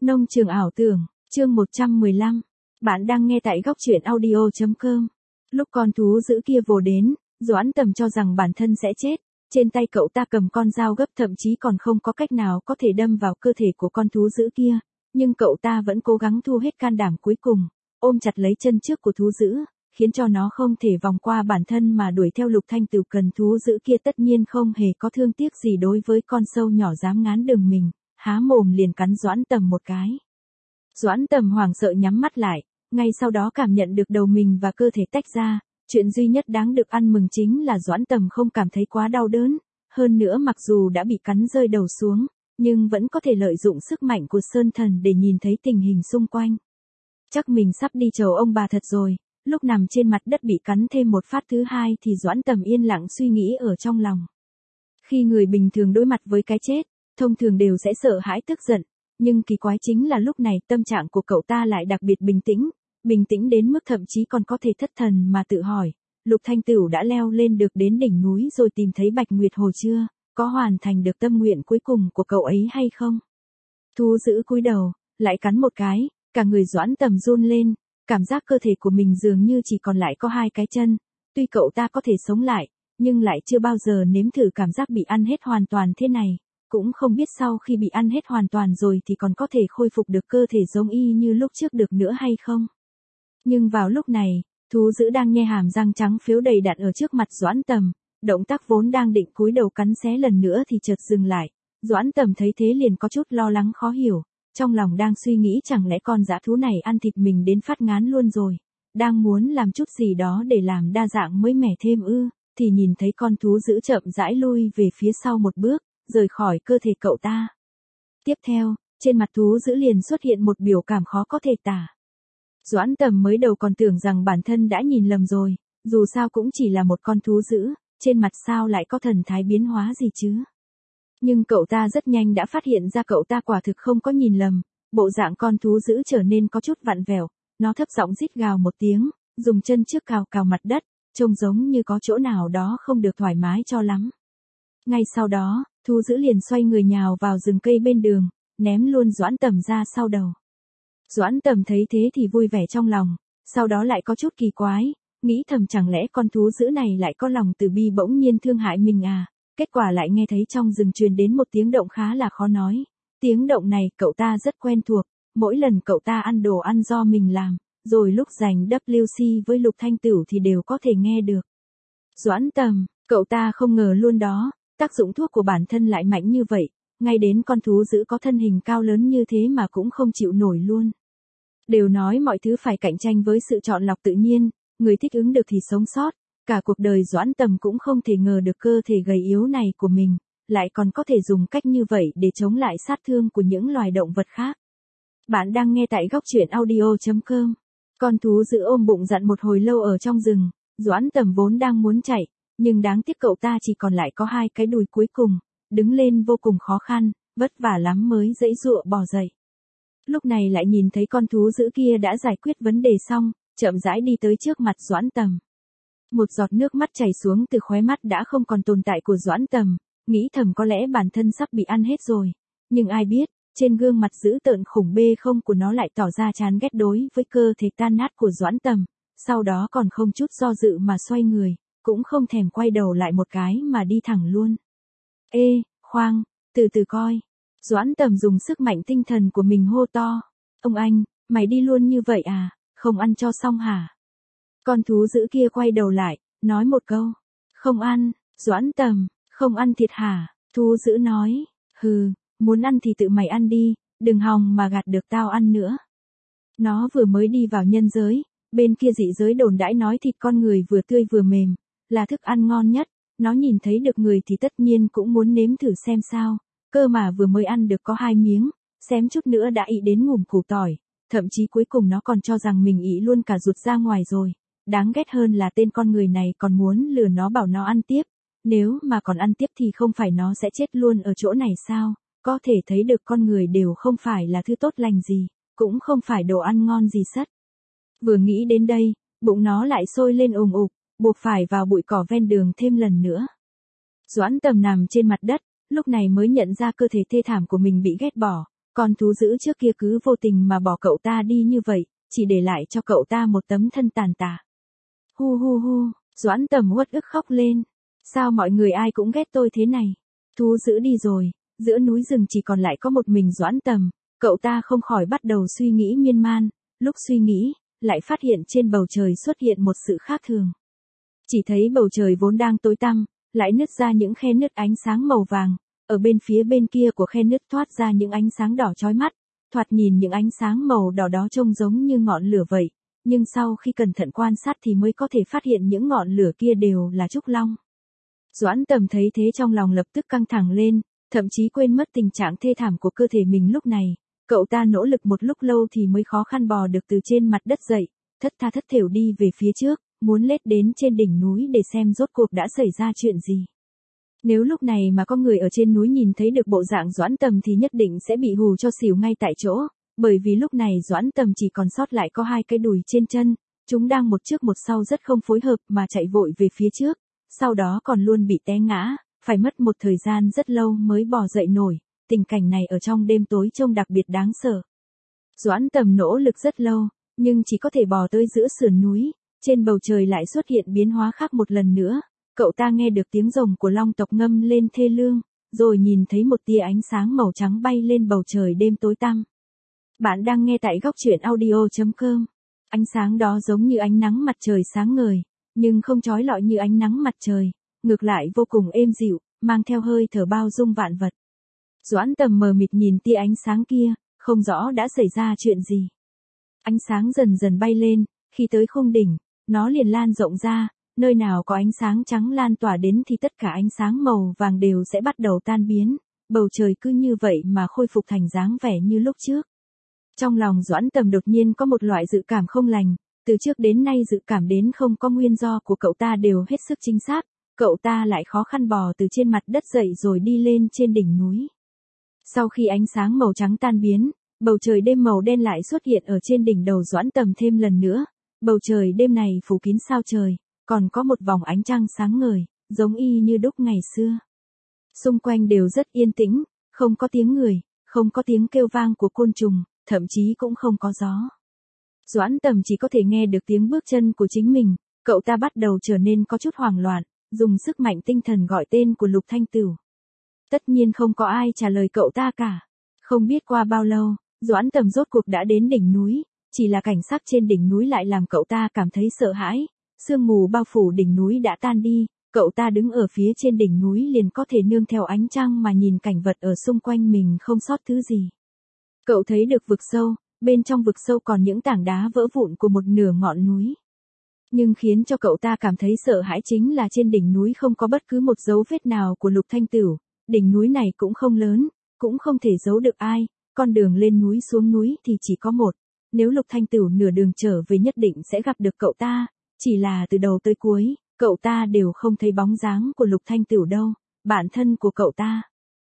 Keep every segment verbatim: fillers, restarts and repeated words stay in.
Nông trường ảo tưởng, chương một trăm mười lăm. Bạn đang nghe tại góc truyện audio chấm com. Lúc con thú dữ kia vồ đến, Doãn Tầm cho rằng bản thân sẽ chết. Trên tay cậu ta cầm con dao gấp, thậm chí còn không có cách nào có thể đâm vào cơ thể của con thú dữ kia. Nhưng cậu ta vẫn cố gắng thu hết can đảm cuối cùng, ôm chặt lấy chân trước của thú dữ, khiến cho nó không thể vòng qua bản thân mà đuổi theo Lục Thanh Tửu. Cần thú dữ kia tất nhiên không hề có thương tiếc gì đối với con sâu nhỏ dám ngán đường mình, há mồm liền cắn Doãn Tầm một cái. Doãn Tầm hoảng sợ nhắm mắt lại, ngay sau đó cảm nhận được đầu mình và cơ thể tách ra. Chuyện duy nhất đáng được ăn mừng chính là Doãn Tầm không cảm thấy quá đau đớn, hơn nữa mặc dù đã bị cắn rơi đầu xuống, nhưng vẫn có thể lợi dụng sức mạnh của Sơn Thần để nhìn thấy tình hình xung quanh. Chắc mình sắp đi chầu ông bà thật rồi. Lúc nằm trên mặt đất bị cắn thêm một phát thứ hai thì Doãn Tầm yên lặng suy nghĩ ở trong lòng. Khi người bình thường đối mặt với cái chết, thông thường đều sẽ sợ hãi tức giận, nhưng kỳ quái chính là lúc này tâm trạng của cậu ta lại đặc biệt bình tĩnh, bình tĩnh đến mức thậm chí còn có thể thất thần mà tự hỏi, Lục Thanh Tửu đã leo lên được đến đỉnh núi rồi tìm thấy Bạch Nguyệt Hồ chưa, có hoàn thành được tâm nguyện cuối cùng của cậu ấy hay không? Thú dữ cúi đầu, lại cắn một cái, cả người Doãn Tầm run lên, cảm giác cơ thể của mình dường như chỉ còn lại có hai cái chân, tuy cậu ta có thể sống lại, nhưng lại chưa bao giờ nếm thử cảm giác bị ăn hết hoàn toàn thế này. Cũng không biết sau khi bị ăn hết hoàn toàn rồi thì còn có thể khôi phục được cơ thể giống y như lúc trước được nữa hay không. Nhưng vào lúc này, thú dữ đang nhe hàm răng trắng phiếu đầy đặn ở trước mặt Doãn Tầm, động tác vốn đang định cúi đầu cắn xé lần nữa thì chợt dừng lại. Doãn Tầm thấy thế liền có chút lo lắng khó hiểu, trong lòng đang suy nghĩ chẳng lẽ con dã thú này ăn thịt mình đến phát ngán luôn rồi, đang muốn làm chút gì đó để làm đa dạng mới mẻ thêm ư, thì nhìn thấy con thú dữ chậm rãi lui về phía sau một bước, rời khỏi cơ thể cậu ta. Tiếp theo, trên mặt thú dữ liền xuất hiện một biểu cảm khó có thể tả. Doãn Tầm mới đầu còn tưởng rằng bản thân đã nhìn lầm rồi, dù sao cũng chỉ là một con thú dữ, trên mặt sao lại có thần thái biến hóa gì chứ. Nhưng cậu ta rất nhanh đã phát hiện ra cậu ta quả thực không có nhìn lầm, bộ dạng con thú dữ trở nên có chút vặn vẹo, nó thấp giọng rít gào một tiếng, dùng chân trước cào cào mặt đất, trông giống như có chỗ nào đó không được thoải mái cho lắm. Ngay sau đó, thú dữ liền xoay người nhào vào rừng cây bên đường, ném luôn Doãn Tầm ra sau đầu. Doãn Tầm thấy thế thì vui vẻ trong lòng, sau đó lại có chút kỳ quái, nghĩ thầm chẳng lẽ con thú dữ này lại có lòng từ bi bỗng nhiên thương hại mình à. Kết quả lại nghe thấy trong rừng truyền đến một tiếng động khá là khó nói. Tiếng động này cậu ta rất quen thuộc, mỗi lần cậu ta ăn đồ ăn do mình làm, rồi lúc giành W C với Lục Thanh Tửu thì đều có thể nghe được. Doãn Tầm, cậu ta không ngờ luôn đó, tác dụng thuốc của bản thân lại mạnh như vậy, ngay đến con thú dữ có thân hình cao lớn như thế mà cũng không chịu nổi luôn. Đều nói mọi thứ phải cạnh tranh với sự chọn lọc tự nhiên, người thích ứng được thì sống sót. Cả cuộc đời Doãn Tầm cũng không thể ngờ được cơ thể gầy yếu này của mình, lại còn có thể dùng cách như vậy để chống lại sát thương của những loài động vật khác. Bạn đang nghe tại góc truyện audio chấm com. Con thú dữ ôm bụng dặn một hồi lâu ở trong rừng, Doãn Tầm vốn đang muốn chạy, nhưng đáng tiếc cậu ta chỉ còn lại có hai cái đùi cuối cùng, đứng lên vô cùng khó khăn, vất vả lắm mới giãy giụa bò dậy. Lúc này lại nhìn thấy con thú dữ kia đã giải quyết vấn đề xong, chậm rãi đi tới trước mặt Doãn Tầm. Một giọt nước mắt chảy xuống từ khóe mắt đã không còn tồn tại của Doãn Tầm, nghĩ thầm có lẽ bản thân sắp bị ăn hết rồi. Nhưng ai biết, trên gương mặt dữ tợn khủng bê không của nó lại tỏ ra chán ghét đối với cơ thể tan nát của Doãn Tầm, sau đó còn không chút do dự mà xoay người, cũng không thèm quay đầu lại một cái mà đi thẳng luôn. Ê, khoang, từ từ coi. Doãn Tầm dùng sức mạnh tinh thần của mình hô to. Ông anh, mày đi luôn như vậy à, không ăn cho xong hả? Con thú dữ kia quay đầu lại, nói một câu. Không ăn. Doãn Tầm, không ăn thịt hả? Thú dữ nói. Hừ, muốn ăn thì tự mày ăn đi, đừng hòng mà gạt được tao ăn nữa. Nó vừa mới đi vào nhân giới, bên kia dị giới đồn đãi nói thịt con người vừa tươi vừa mềm, là thức ăn ngon nhất. Nó nhìn thấy được người thì tất nhiên cũng muốn nếm thử xem sao, cơ mà vừa mới ăn được có hai miếng, xém chút nữa đã ị đến ngủm củ tỏi, thậm chí cuối cùng nó còn cho rằng mình ị luôn cả ruột ra ngoài rồi. Đáng ghét hơn là tên con người này còn muốn lừa nó bảo nó ăn tiếp, nếu mà còn ăn tiếp thì không phải nó sẽ chết luôn ở chỗ này sao, có thể thấy được con người đều không phải là thứ tốt lành gì, cũng không phải đồ ăn ngon gì sất. Vừa nghĩ đến đây, bụng nó lại sôi lên ùng ục, buộc phải vào bụi cỏ ven đường thêm lần nữa. Doãn Tầm nằm trên mặt đất, lúc này mới nhận ra cơ thể thê thảm của mình bị ghét bỏ, Con thú dữ trước kia cứ vô tình mà bỏ cậu ta đi như vậy, chỉ để lại cho cậu ta một tấm thân tàn tạ. Hu hu hu, Doãn Tầm uất ức khóc lên. Sao mọi người ai cũng ghét tôi thế này? Thú dữ đi rồi, giữa núi rừng chỉ còn lại có một mình Doãn Tầm, cậu ta không khỏi bắt đầu suy nghĩ miên man, lúc suy nghĩ, lại phát hiện trên bầu trời xuất hiện một sự khác thường. Chỉ thấy bầu trời vốn đang tối tăm, lại nứt ra những khe nứt ánh sáng màu vàng, ở bên phía bên kia của khe nứt thoát ra những ánh sáng đỏ chói mắt, thoạt nhìn những ánh sáng màu đỏ đó trông giống như ngọn lửa vậy, nhưng sau khi cẩn thận quan sát thì mới có thể phát hiện những ngọn lửa kia đều là trúc long. Doãn Tầm thấy thế trong lòng lập tức căng thẳng lên, thậm chí quên mất tình trạng thê thảm của cơ thể mình lúc này, cậu ta nỗ lực một lúc lâu thì mới khó khăn bò được từ trên mặt đất dậy, thất tha thất thểu đi về phía trước, muốn lết đến trên đỉnh núi để xem rốt cuộc đã xảy ra chuyện gì. Nếu lúc này mà có người ở trên núi nhìn thấy được bộ dạng Doãn Tầm thì nhất định sẽ bị hù cho xỉu ngay tại chỗ, bởi vì lúc này Doãn Tầm chỉ còn sót lại có hai cái đùi trên chân, chúng đang một trước một sau rất không phối hợp mà chạy vội về phía trước, sau đó còn luôn bị té ngã, phải mất một thời gian rất lâu mới bò dậy nổi, tình cảnh này ở trong đêm tối trông đặc biệt đáng sợ. Doãn Tầm nỗ lực rất lâu, nhưng chỉ có thể bò tới giữa sườn núi, trên bầu trời lại xuất hiện biến hóa khác một lần nữa. Cậu ta nghe được tiếng rồng của long tộc ngâm lên thê lương, rồi nhìn thấy một tia ánh sáng màu trắng bay lên bầu trời đêm tối tăm. Bạn đang nghe tại góc truyện audio chấm com. Ánh sáng đó giống như ánh nắng mặt trời sáng ngời, nhưng không chói lọi như ánh nắng mặt trời, ngược lại vô cùng êm dịu, mang theo hơi thở bao dung vạn vật. Doãn Tầm mờ mịt nhìn tia ánh sáng kia, không rõ đã xảy ra chuyện gì. Ánh sáng dần dần bay lên, khi tới khung đỉnh, nó liền lan rộng ra. Nơi nào có ánh sáng trắng lan tỏa đến thì tất cả ánh sáng màu vàng đều sẽ bắt đầu tan biến, bầu trời cứ như vậy mà khôi phục thành dáng vẻ như lúc trước. Trong lòng Doãn Tầm đột nhiên có một loại dự cảm không lành, từ trước đến nay dự cảm đến không có nguyên do của cậu ta đều hết sức chính xác, cậu ta lại khó khăn bò từ trên mặt đất dậy rồi đi lên trên đỉnh núi. Sau khi ánh sáng màu trắng tan biến, bầu trời đêm màu đen lại xuất hiện ở trên đỉnh đầu Doãn Tầm thêm lần nữa, bầu trời đêm này phủ kín sao trời. Còn có một vòng ánh trăng sáng ngời, giống y như đúc ngày xưa. Xung quanh đều rất yên tĩnh, không có tiếng người, không có tiếng kêu vang của côn trùng, thậm chí cũng không có gió. Doãn Tầm chỉ có thể nghe được tiếng bước chân của chính mình, cậu ta bắt đầu trở nên có chút hoảng loạn, dùng sức mạnh tinh thần gọi tên của Lục Thanh Tửu. Tất nhiên không có ai trả lời cậu ta cả. Không biết qua bao lâu, Doãn Tầm rốt cuộc đã đến đỉnh núi, chỉ là cảnh sắc trên đỉnh núi lại làm cậu ta cảm thấy sợ hãi. Sương mù bao phủ đỉnh núi đã tan đi, cậu ta đứng ở phía trên đỉnh núi liền có thể nương theo ánh trăng mà nhìn cảnh vật ở xung quanh mình không sót thứ gì. Cậu thấy được vực sâu, bên trong vực sâu còn những tảng đá vỡ vụn của một nửa ngọn núi. Nhưng khiến cho cậu ta cảm thấy sợ hãi chính là trên đỉnh núi không có bất cứ một dấu vết nào của Lục Thanh Tửu, đỉnh núi này cũng không lớn, cũng không thể giấu được ai, con đường lên núi xuống núi thì chỉ có một, nếu Lục Thanh Tửu nửa đường trở về nhất định sẽ gặp được cậu ta. Chỉ là từ đầu tới cuối, cậu ta đều không thấy bóng dáng của Lục Thanh Tửu đâu, bản thân của cậu ta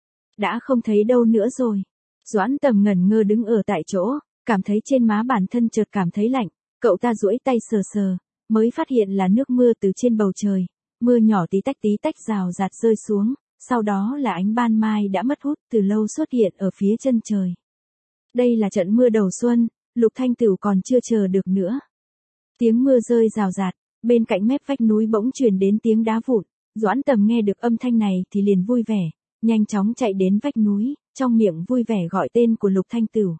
đã không thấy đâu nữa rồi. Doãn Tầm ngẩn ngơ đứng ở tại chỗ, cảm thấy trên má bản thân chợt cảm thấy lạnh, cậu ta duỗi tay sờ sờ, mới phát hiện là nước mưa từ trên bầu trời, mưa nhỏ tí tách tí tách rào rạt rơi xuống, sau đó là ánh ban mai đã mất hút từ lâu xuất hiện ở phía chân trời. Đây là trận mưa đầu xuân, Lục Thanh Tửu còn chưa chờ được nữa. Tiếng mưa rơi rào rạt, bên cạnh mép vách núi bỗng truyền đến tiếng đá vụn, Doãn Tầm nghe được âm thanh này thì liền vui vẻ, nhanh chóng chạy đến vách núi, trong miệng vui vẻ gọi tên của Lục Thanh Tửu.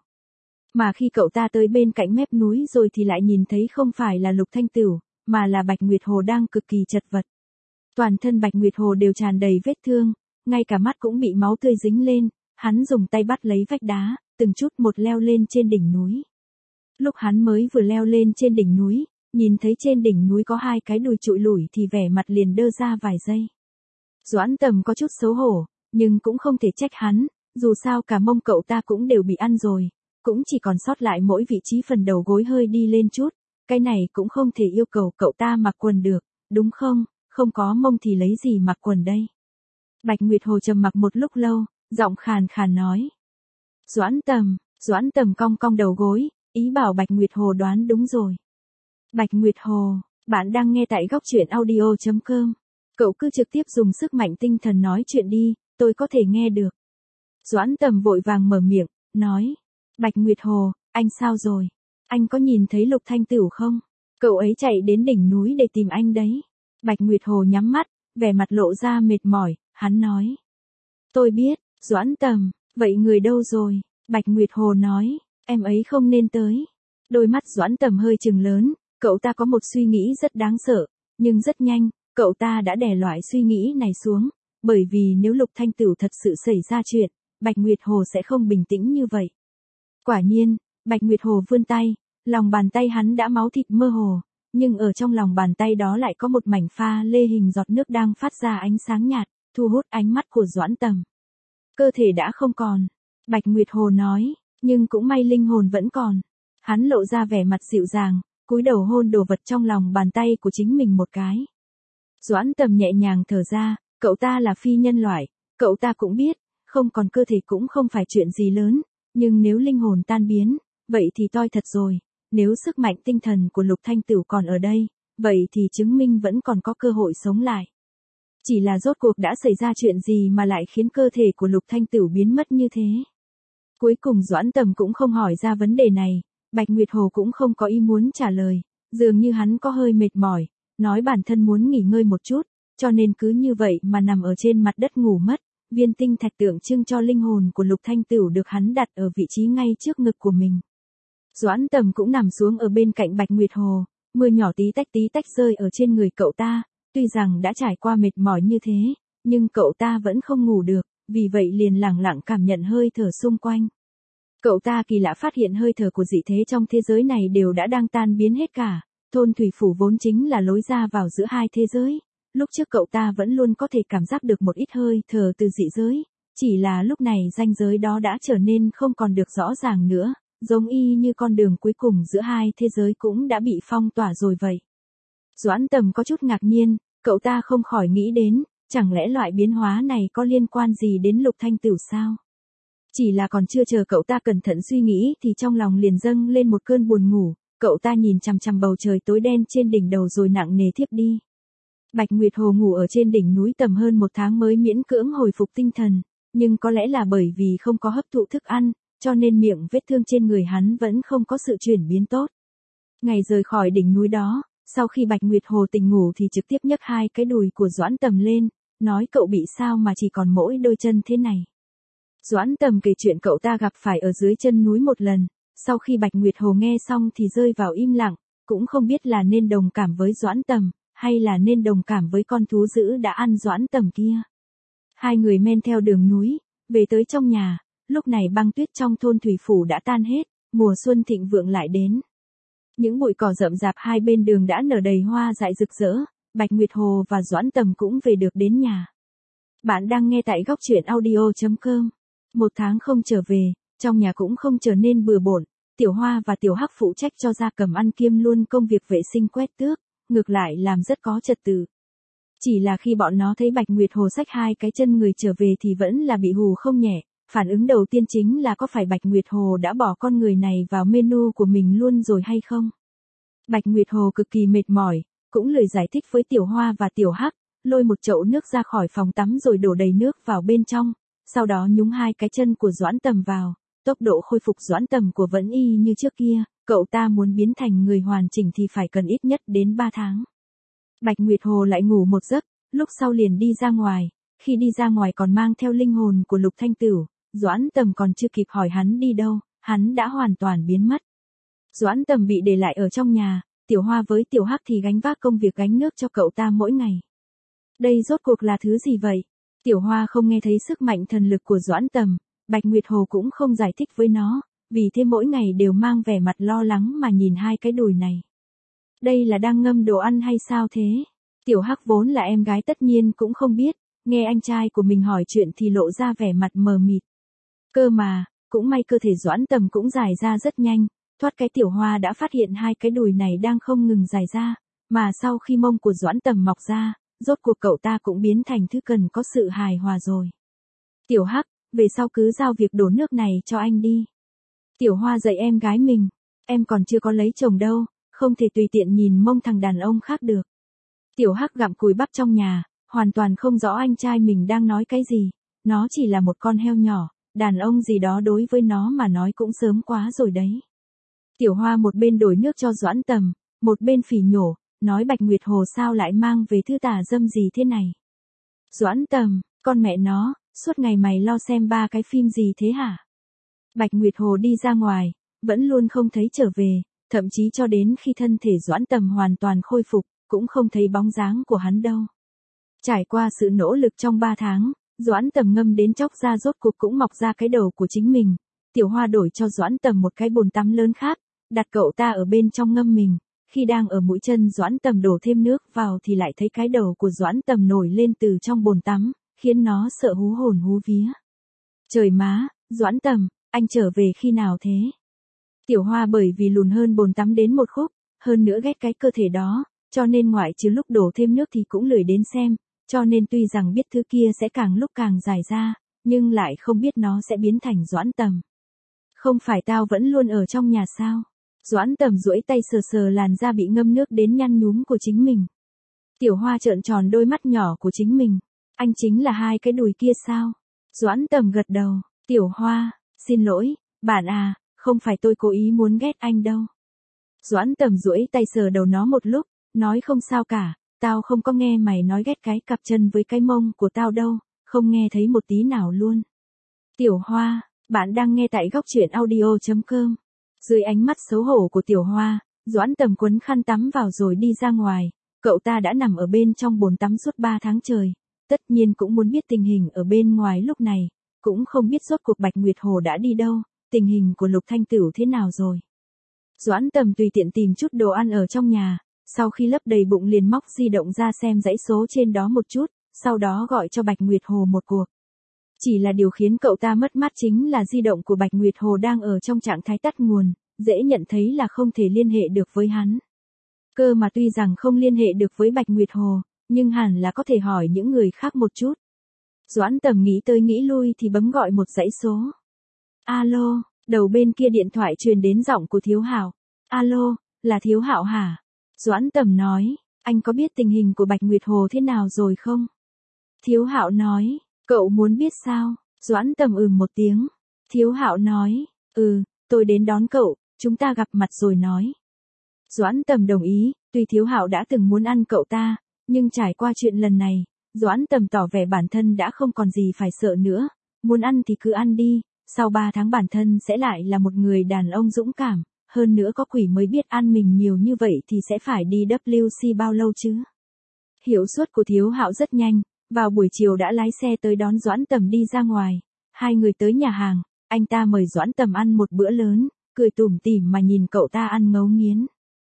Mà khi cậu ta tới bên cạnh mép núi rồi thì lại nhìn thấy không phải là Lục Thanh Tửu, mà là Bạch Nguyệt Hồ đang cực kỳ chật vật. Toàn thân Bạch Nguyệt Hồ đều tràn đầy vết thương, ngay cả mắt cũng bị máu tươi dính lên, hắn dùng tay bắt lấy vách đá, từng chút một leo lên trên đỉnh núi. Lúc hắn mới vừa leo lên trên đỉnh núi, nhìn thấy trên đỉnh núi có hai cái đùi trụi lủi thì vẻ mặt liền đơ ra vài giây. Doãn Tầm có chút xấu hổ, nhưng cũng không thể trách hắn, dù sao cả mông cậu ta cũng đều bị ăn rồi, cũng chỉ còn sót lại mỗi vị trí phần đầu gối hơi đi lên chút, cái này cũng không thể yêu cầu cậu ta mặc quần được, đúng không, không có mông thì lấy gì mặc quần đây. Bạch Nguyệt Hồ trầm mặc một lúc lâu, giọng khàn khàn nói. Doãn Tầm, Doãn Tầm cong cong đầu gối, ý bảo Bạch Nguyệt Hồ đoán đúng rồi. Bạch Nguyệt Hồ, bạn đang nghe tại góc truyện audio chấm com. Cậu cứ trực tiếp dùng sức mạnh tinh thần nói chuyện đi, tôi có thể nghe được. Doãn Tầm vội vàng mở miệng, nói. Bạch Nguyệt Hồ, anh sao rồi? Anh có nhìn thấy Lục Thanh Tửu không? Cậu ấy chạy đến đỉnh núi để tìm anh đấy. Bạch Nguyệt Hồ nhắm mắt, vẻ mặt lộ ra mệt mỏi, hắn nói. Tôi biết, Doãn Tầm, vậy người đâu rồi? Bạch Nguyệt Hồ nói, em ấy không nên tới. Đôi mắt Doãn Tầm hơi trừng lớn, cậu ta có một suy nghĩ rất đáng sợ, nhưng rất nhanh, cậu ta đã đè loại suy nghĩ này xuống, bởi vì nếu Lục Thanh Tửu thật sự xảy ra chuyện, Bạch Nguyệt Hồ sẽ không bình tĩnh như vậy. Quả nhiên, Bạch Nguyệt Hồ vươn tay, lòng bàn tay hắn đã máu thịt mơ hồ, nhưng ở trong lòng bàn tay đó lại có một mảnh pha lê hình giọt nước đang phát ra ánh sáng nhạt, thu hút ánh mắt của Doãn Tầm. Cơ thể đã không còn, Bạch Nguyệt Hồ nói, nhưng cũng may linh hồn vẫn còn. Hắn lộ ra vẻ mặt dịu dàng, cúi đầu hôn đồ vật trong lòng bàn tay của chính mình một cái. Doãn Tầm nhẹ nhàng thở ra, cậu ta là phi nhân loại, cậu ta cũng biết, không còn cơ thể cũng không phải chuyện gì lớn, nhưng nếu linh hồn tan biến, vậy thì toi thật rồi, nếu sức mạnh tinh thần của Lục Thanh Tửu còn ở đây, vậy thì chứng minh vẫn còn có cơ hội sống lại. Chỉ là rốt cuộc đã xảy ra chuyện gì mà lại khiến cơ thể của Lục Thanh Tửu biến mất như thế. Cuối cùng Doãn Tầm cũng không hỏi ra vấn đề này, Bạch Nguyệt Hồ cũng không có ý muốn trả lời, dường như hắn có hơi mệt mỏi, nói bản thân muốn nghỉ ngơi một chút, cho nên cứ như vậy mà nằm ở trên mặt đất ngủ mất, viên tinh thạch tượng trưng cho linh hồn của Lục Thanh Tửu được hắn đặt ở vị trí ngay trước ngực của mình. Doãn Tầm cũng nằm xuống ở bên cạnh Bạch Nguyệt Hồ, mưa nhỏ tí tách tí tách rơi ở trên người cậu ta, tuy rằng đã trải qua mệt mỏi như thế, nhưng cậu ta vẫn không ngủ được, vì vậy liền lặng lặng cảm nhận hơi thở xung quanh. Cậu ta kỳ lạ phát hiện hơi thở của dị thế trong thế giới này đều đã đang tan biến hết cả, thôn thủy phủ vốn chính là lối ra vào giữa hai thế giới, lúc trước cậu ta vẫn luôn có thể cảm giác được một ít hơi thở từ dị giới, chỉ là lúc này ranh giới đó đã trở nên không còn được rõ ràng nữa, giống y như con đường cuối cùng giữa hai thế giới cũng đã bị phong tỏa rồi vậy. Doãn Tầm có chút ngạc nhiên, cậu ta không khỏi nghĩ đến, chẳng lẽ loại biến hóa này có liên quan gì đến Lục Thanh Tửu sao? Chỉ là còn chưa chờ cậu ta cẩn thận suy nghĩ thì trong lòng liền dâng lên một cơn buồn ngủ, cậu ta nhìn chằm chằm bầu trời tối đen trên đỉnh đầu rồi nặng nề thiếp đi. Bạch Nguyệt Hồ ngủ ở trên đỉnh núi tầm hơn một tháng mới miễn cưỡng hồi phục tinh thần, nhưng có lẽ là bởi vì không có hấp thụ thức ăn, cho nên miệng vết thương trên người hắn vẫn không có sự chuyển biến tốt. Ngày rời khỏi đỉnh núi đó, sau khi Bạch Nguyệt Hồ tỉnh ngủ thì trực tiếp nhấc hai cái đùi của Doãn Tầm lên, nói cậu bị sao mà chỉ còn mỗi đôi chân thế này. Doãn Tầm kể chuyện cậu ta gặp phải ở dưới chân núi một lần, sau khi Bạch Nguyệt Hồ nghe xong thì rơi vào im lặng, cũng không biết là nên đồng cảm với Doãn Tầm, hay là nên đồng cảm với con thú dữ đã ăn Doãn Tầm kia. Hai người men theo đường núi, về tới trong nhà, lúc này băng tuyết trong thôn thủy phủ đã tan hết, mùa xuân thịnh vượng lại đến. Những bụi cỏ rậm rạp hai bên đường đã nở đầy hoa dại rực rỡ, Bạch Nguyệt Hồ và Doãn Tầm cũng về được đến nhà. Bạn đang nghe tại góc truyện audio chấm com. Một tháng không trở về, trong nhà cũng không trở nên bừa bộn, Tiểu Hoa và Tiểu Hắc phụ trách cho Gia Cầm ăn kiêm luôn công việc vệ sinh quét tước, ngược lại làm rất có trật tự. Chỉ là khi bọn nó thấy Bạch Nguyệt Hồ xách hai cái chân người trở về thì vẫn là bị hù không nhẹ, phản ứng đầu tiên chính là có phải Bạch Nguyệt Hồ đã bỏ con người này vào menu của mình luôn rồi hay không? Bạch Nguyệt Hồ cực kỳ mệt mỏi, cũng lười giải thích với Tiểu Hoa và Tiểu Hắc, lôi một chậu nước ra khỏi phòng tắm rồi đổ đầy nước vào bên trong, sau đó nhúng hai cái chân của Doãn Tầm vào, tốc độ khôi phục Doãn Tầm của vẫn y như trước kia, cậu ta muốn biến thành người hoàn chỉnh thì phải cần ít nhất đến ba tháng. Bạch Nguyệt Hồ lại ngủ một giấc, lúc sau liền đi ra ngoài, khi đi ra ngoài còn mang theo linh hồn của Lục Thanh Tửu, Doãn Tầm còn chưa kịp hỏi hắn đi đâu, hắn đã hoàn toàn biến mất. Doãn Tầm bị để lại ở trong nhà, Tiểu Hoa với Tiểu Hắc thì gánh vác công việc gánh nước cho cậu ta mỗi ngày. Đây rốt cuộc là thứ gì vậy? Tiểu Hoa không nghe thấy sức mạnh thần lực của Doãn Tầm, Bạch Nguyệt Hồ cũng không giải thích với nó, vì thế mỗi ngày đều mang vẻ mặt lo lắng mà nhìn hai cái đùi này. Đây là đang ngâm đồ ăn hay sao thế? Tiểu Hắc vốn là em gái tất nhiên cũng không biết, nghe anh trai của mình hỏi chuyện thì lộ ra vẻ mặt mờ mịt. Cơ mà, cũng may cơ thể Doãn Tầm cũng dài ra rất nhanh, thoát cái Tiểu Hoa đã phát hiện hai cái đùi này đang không ngừng dài ra, mà sau khi mông của Doãn Tầm mọc ra, rốt cuộc cậu ta cũng biến thành thứ cần có sự hài hòa rồi. Tiểu Hắc, về sau cứ giao việc đổ nước này cho anh đi. Tiểu Hoa dạy em gái mình, em còn chưa có lấy chồng đâu, không thể tùy tiện nhìn mông thằng đàn ông khác được. Tiểu Hắc gặm cùi bắp trong nhà, hoàn toàn không rõ anh trai mình đang nói cái gì, nó chỉ là một con heo nhỏ, đàn ông gì đó đối với nó mà nói cũng sớm quá rồi đấy. Tiểu Hoa một bên đổ nước cho Doãn Tầm, một bên phỉ nhổ, nói Bạch Nguyệt Hồ sao lại mang về thứ tà dâm gì thế này. Doãn Tầm, con mẹ nó, suốt ngày mày lo xem ba cái phim gì thế hả? Bạch Nguyệt Hồ đi ra ngoài, vẫn luôn không thấy trở về, thậm chí cho đến khi thân thể Doãn Tầm hoàn toàn khôi phục, cũng không thấy bóng dáng của hắn đâu. Trải qua sự nỗ lực trong ba tháng, Doãn Tầm ngâm đến chóc ra rốt cuộc cũng mọc ra cái đầu của chính mình. Tiểu Hoa đổi cho Doãn Tầm một cái bồn tắm lớn khác, đặt cậu ta ở bên trong ngâm mình. Khi đang ở mũi chân Doãn Tầm đổ thêm nước vào thì lại thấy cái đầu của Doãn Tầm nổi lên từ trong bồn tắm, khiến nó sợ hú hồn hú vía. Trời má, Doãn Tầm, anh trở về khi nào thế? Tiểu Hoa bởi vì lùn hơn bồn tắm đến một khúc, hơn nữa ghét cái cơ thể đó, cho nên ngoại trừ lúc đổ thêm nước thì cũng lười đến xem, cho nên tuy rằng biết thứ kia sẽ càng lúc càng dài ra, nhưng lại không biết nó sẽ biến thành Doãn Tầm. Không phải tao vẫn luôn ở trong nhà sao? Doãn Tầm duỗi tay sờ sờ làn da bị ngâm nước đến nhăn nhúm của chính mình. Tiểu Hoa trợn tròn đôi mắt nhỏ của chính mình. Anh chính là hai cái đùi kia sao? Doãn Tầm gật đầu. Tiểu Hoa, xin lỗi, bạn à, không phải tôi cố ý muốn ghét anh đâu. Doãn Tầm duỗi tay sờ đầu nó một lúc, nói không sao cả, tao không có nghe mày nói ghét cái cặp chân với cái mông của tao đâu, không nghe thấy một tí nào luôn. Tiểu Hoa, bạn đang nghe tại góc truyện audio chấm com. Dưới ánh mắt xấu hổ của Tiểu Hoa, Doãn Tầm quấn khăn tắm vào rồi đi ra ngoài, cậu ta đã nằm ở bên trong bồn tắm suốt ba tháng trời, tất nhiên cũng muốn biết tình hình ở bên ngoài lúc này, cũng không biết rốt cuộc Bạch Nguyệt Hồ đã đi đâu, tình hình của Lục Thanh Tửu thế nào rồi. Doãn Tầm tùy tiện tìm chút đồ ăn ở trong nhà, sau khi lấp đầy bụng liền móc di động ra xem dãy số trên đó một chút, sau đó gọi cho Bạch Nguyệt Hồ một cuộc. Chỉ là điều khiến cậu ta mất mát chính là di động của Bạch Nguyệt Hồ đang ở trong trạng thái tắt nguồn, dễ nhận thấy là không thể liên hệ được với hắn. Cơ mà tuy rằng không liên hệ được với Bạch Nguyệt Hồ, nhưng hẳn là có thể hỏi những người khác một chút. Doãn Tầm nghĩ tới nghĩ lui thì bấm gọi một dãy số. Alo, đầu bên kia điện thoại truyền đến giọng của Thiếu Hạo. Alo, là Thiếu Hạo hả? Doãn Tầm nói, anh có biết tình hình của Bạch Nguyệt Hồ thế nào rồi không? Thiếu Hạo nói, cậu muốn biết sao? Doãn Tầm ừm một tiếng. Thiếu Hạo nói, ừ, tôi đến đón cậu, chúng ta gặp mặt rồi nói. Doãn Tầm đồng ý, tuy Thiếu Hạo đã từng muốn ăn cậu ta, nhưng trải qua chuyện lần này, Doãn Tầm tỏ vẻ bản thân đã không còn gì phải sợ nữa, muốn ăn thì cứ ăn đi, sau ba tháng bản thân sẽ lại là một người đàn ông dũng cảm, hơn nữa có quỷ mới biết ăn mình nhiều như vậy thì sẽ phải đi W C bao lâu chứ. Hiệu suất của Thiếu Hạo rất nhanh, vào buổi chiều đã lái xe tới đón Doãn Tầm đi ra ngoài, hai người tới nhà hàng, anh ta mời Doãn Tầm ăn một bữa lớn, cười tủm tỉm mà nhìn cậu ta ăn ngấu nghiến.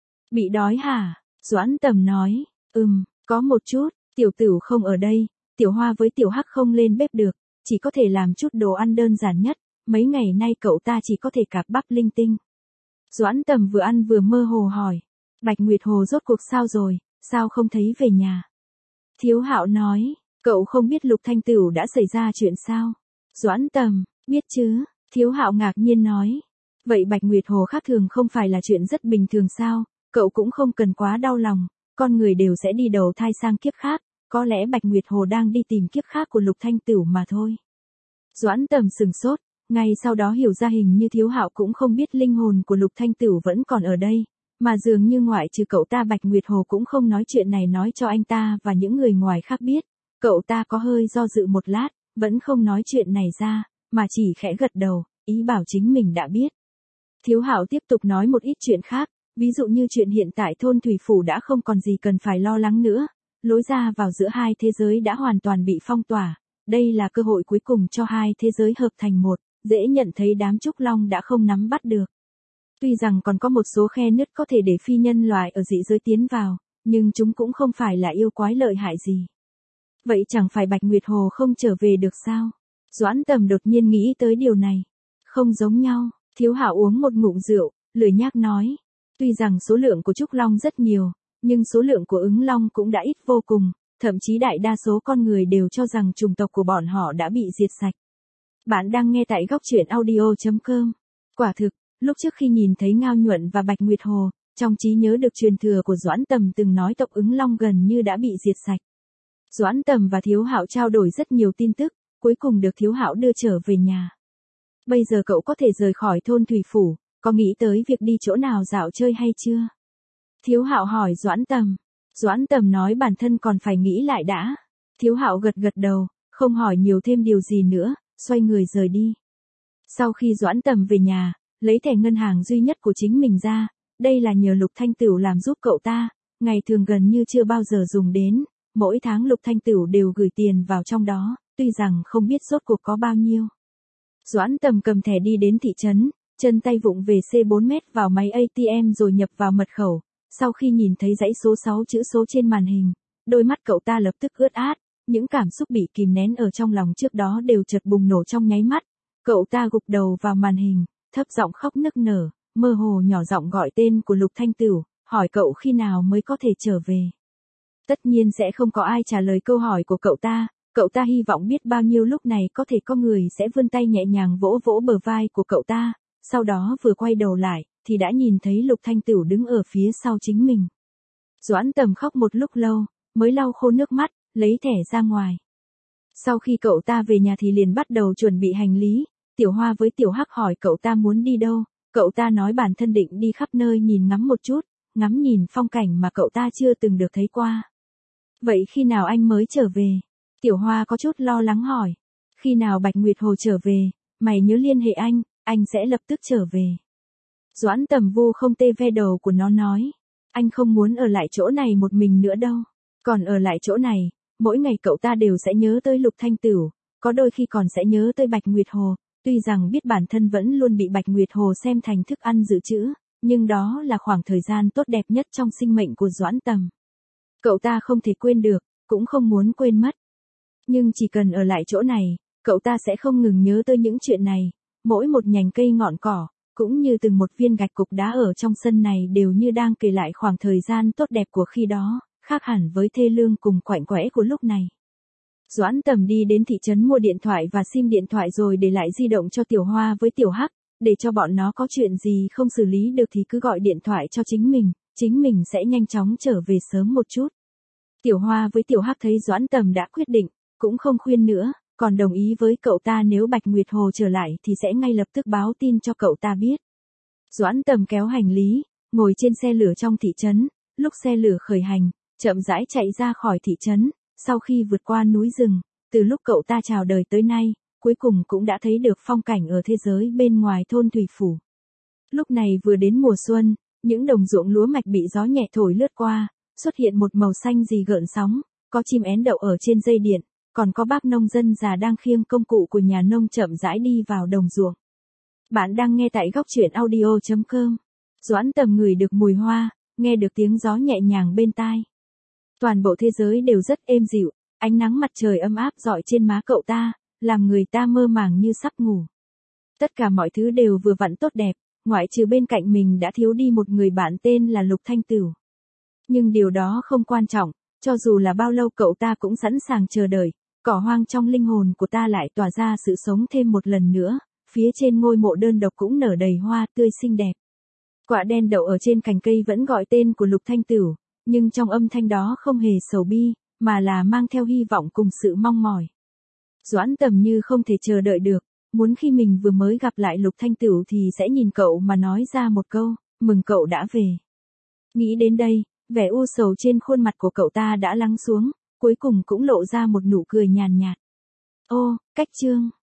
Bị đói hả? Doãn Tầm nói, ừm, có một chút, Tiểu Tửu không ở đây, Tiểu Hoa với Tiểu Hắc không lên bếp được, chỉ có thể làm chút đồ ăn đơn giản nhất, mấy ngày nay cậu ta chỉ có thể cạp bắp linh tinh. Doãn Tầm vừa ăn vừa mơ hồ hỏi, Bạch Nguyệt Hồ rốt cuộc sao rồi, sao không thấy về nhà? Thiếu Hạo nói, cậu không biết Lục Thanh Tửu đã xảy ra chuyện sao? Doãn Tầm, biết chứ, Thiếu Hạo ngạc nhiên nói, vậy Bạch Nguyệt Hồ khác thường không phải là chuyện rất bình thường sao, cậu cũng không cần quá đau lòng, con người đều sẽ đi đầu thai sang kiếp khác, có lẽ Bạch Nguyệt Hồ đang đi tìm kiếp khác của Lục Thanh Tửu mà thôi. Doãn Tầm sừng sốt, ngay sau đó hiểu ra hình như Thiếu Hạo cũng không biết linh hồn của Lục Thanh Tửu vẫn còn ở đây, mà dường như ngoại trừ cậu ta Bạch Nguyệt Hồ cũng không nói chuyện này nói cho anh ta và những người ngoài khác biết, cậu ta có hơi do dự một lát, vẫn không nói chuyện này ra, mà chỉ khẽ gật đầu, ý bảo chính mình đã biết. Thiếu Hạo tiếp tục nói một ít chuyện khác, ví dụ như chuyện hiện tại thôn Thủy Phủ đã không còn gì cần phải lo lắng nữa, lối ra vào giữa hai thế giới đã hoàn toàn bị phong tỏa, đây là cơ hội cuối cùng cho hai thế giới hợp thành một, dễ nhận thấy đám Trúc Long đã không nắm bắt được. Tuy rằng còn có một số khe nứt có thể để phi nhân loại ở dị giới tiến vào, nhưng chúng cũng không phải là yêu quái lợi hại gì. Vậy chẳng phải Bạch Nguyệt Hồ không trở về được sao? Doãn Tầm đột nhiên nghĩ tới điều này. Không giống nhau, Thiếu Hạo uống một ngụm rượu, lười nhác nói. Tuy rằng số lượng của Trúc Long rất nhiều, nhưng số lượng của ứng Long cũng đã ít vô cùng, thậm chí đại đa số con người đều cho rằng chủng tộc của bọn họ đã bị diệt sạch. Bạn đang nghe tại góc truyện audio chấm com. Quả thực, lúc trước khi nhìn thấy Ngao Nhuận và Bạch Nguyệt Hồ, trong trí nhớ được truyền thừa của Doãn Tầm từng nói tộc ứng Long gần như đã bị diệt sạch. Doãn Tầm và Thiếu Hạo trao đổi rất nhiều tin tức, cuối cùng được Thiếu Hạo đưa trở về nhà. Bây giờ cậu có thể rời khỏi thôn Thủy Phủ, có nghĩ tới việc đi chỗ nào dạo chơi hay chưa? Thiếu Hạo hỏi Doãn Tầm. Doãn Tầm nói bản thân còn phải nghĩ lại đã. Thiếu Hạo gật gật đầu, không hỏi nhiều thêm điều gì nữa, xoay người rời đi. Sau khi Doãn Tầm về nhà, lấy thẻ ngân hàng duy nhất của chính mình ra, đây là nhờ Lục Thanh Tửu làm giúp cậu ta, ngày thường gần như chưa bao giờ dùng đến, mỗi tháng Lục Thanh Tửu đều gửi tiền vào trong đó, tuy rằng không biết rốt cuộc có bao nhiêu. Doãn Tầm cầm thẻ đi đến thị trấn, chân tay vụng về xê bốn mét vào máy a tê em rồi nhập vào mật khẩu, sau khi nhìn thấy dãy số sáu chữ số trên màn hình, đôi mắt cậu ta lập tức ướt át, những cảm xúc bị kìm nén ở trong lòng trước đó đều chợt bùng nổ trong nháy mắt, cậu ta gục đầu vào màn hình, thấp giọng khóc nức nở, mơ hồ nhỏ giọng gọi tên của Lục Thanh Tửu, hỏi cậu khi nào mới có thể trở về. Tất nhiên sẽ không có ai trả lời câu hỏi của cậu ta, cậu ta hy vọng biết bao nhiêu lúc này có thể có người sẽ vươn tay nhẹ nhàng vỗ vỗ bờ vai của cậu ta, sau đó vừa quay đầu lại, thì đã nhìn thấy Lục Thanh Tửu đứng ở phía sau chính mình. Doãn Tầm khóc một lúc lâu, mới lau khô nước mắt, lấy thẻ ra ngoài. Sau khi cậu ta về nhà thì liền bắt đầu chuẩn bị hành lý, Tiểu Hoa với Tiểu Hắc hỏi cậu ta muốn đi đâu, cậu ta nói bản thân định đi khắp nơi nhìn ngắm một chút, ngắm nhìn phong cảnh mà cậu ta chưa từng được thấy qua. Vậy khi nào anh mới trở về? Tiểu Hoa có chút lo lắng hỏi. Khi nào Bạch Nguyệt Hồ trở về, mày nhớ liên hệ anh, anh sẽ lập tức trở về. Doãn Tầm vu không tê ve đầu của nó nói. Anh không muốn ở lại chỗ này một mình nữa đâu. Còn ở lại chỗ này, mỗi ngày cậu ta đều sẽ nhớ tới Lục Thanh Tửu, có đôi khi còn sẽ nhớ tới Bạch Nguyệt Hồ, tuy rằng biết bản thân vẫn luôn bị Bạch Nguyệt Hồ xem thành thức ăn dự trữ, nhưng đó là khoảng thời gian tốt đẹp nhất trong sinh mệnh của Doãn Tầm. Cậu ta không thể quên được, cũng không muốn quên mất. Nhưng chỉ cần ở lại chỗ này, cậu ta sẽ không ngừng nhớ tới những chuyện này, mỗi một nhành cây ngọn cỏ, cũng như từng một viên gạch cục đá ở trong sân này đều như đang kể lại khoảng thời gian tốt đẹp của khi đó, khác hẳn với thê lương cùng quạnh quẽ của lúc này. Doãn Tầm đi đến thị trấn mua điện thoại và sim điện thoại rồi để lại di động cho Tiểu Hoa với Tiểu Hắc, để cho bọn nó có chuyện gì không xử lý được thì cứ gọi điện thoại cho chính mình, chính mình sẽ nhanh chóng trở về sớm một chút. Tiểu Hoa với Tiểu Hắc thấy Doãn Tầm đã quyết định, cũng không khuyên nữa, còn đồng ý với cậu ta nếu Bạch Nguyệt Hồ trở lại thì sẽ ngay lập tức báo tin cho cậu ta biết. Doãn Tầm kéo hành lý, ngồi trên xe lửa trong thị trấn, lúc xe lửa khởi hành, chậm rãi chạy ra khỏi thị trấn, sau khi vượt qua núi rừng, từ lúc cậu ta chào đời tới nay, cuối cùng cũng đã thấy được phong cảnh ở thế giới bên ngoài thôn Thủy Phủ. Lúc này vừa đến mùa xuân, những đồng ruộng lúa mạch bị gió nhẹ thổi lướt qua, xuất hiện một màu xanh rì gợn sóng, có chim én đậu ở trên dây điện, còn có bác nông dân già đang khiêng công cụ của nhà nông chậm rãi đi vào đồng ruộng. Bạn đang nghe tại góc truyện audio chấm com. Doãn Tầm ngửi được mùi hoa, nghe được tiếng gió nhẹ nhàng bên tai. Toàn bộ thế giới đều rất êm dịu, ánh nắng mặt trời ấm áp rọi trên má cậu ta, làm người ta mơ màng như sắp ngủ. Tất cả mọi thứ đều vừa vặn tốt đẹp, ngoại trừ bên cạnh mình đã thiếu đi một người bạn tên là Lục Thanh Tửu. Nhưng điều đó không quan trọng, cho dù là bao lâu cậu ta cũng sẵn sàng chờ đợi, cỏ hoang trong linh hồn của ta lại tỏa ra sự sống thêm một lần nữa, phía trên ngôi mộ đơn độc cũng nở đầy hoa tươi xinh đẹp. Quả đen đậu ở trên cành cây vẫn gọi tên của Lục Thanh Tửu, nhưng trong âm thanh đó không hề sầu bi, mà là mang theo hy vọng cùng sự mong mỏi. Doãn Tầm như không thể chờ đợi được, muốn khi mình vừa mới gặp lại Lục Thanh Tửu thì sẽ nhìn cậu mà nói ra một câu, mừng cậu đã về. Nghĩ đến đây, vẻ u sầu trên khuôn mặt của cậu ta đã lắng xuống, cuối cùng cũng lộ ra một nụ cười nhàn nhạt. Ô, cách chương.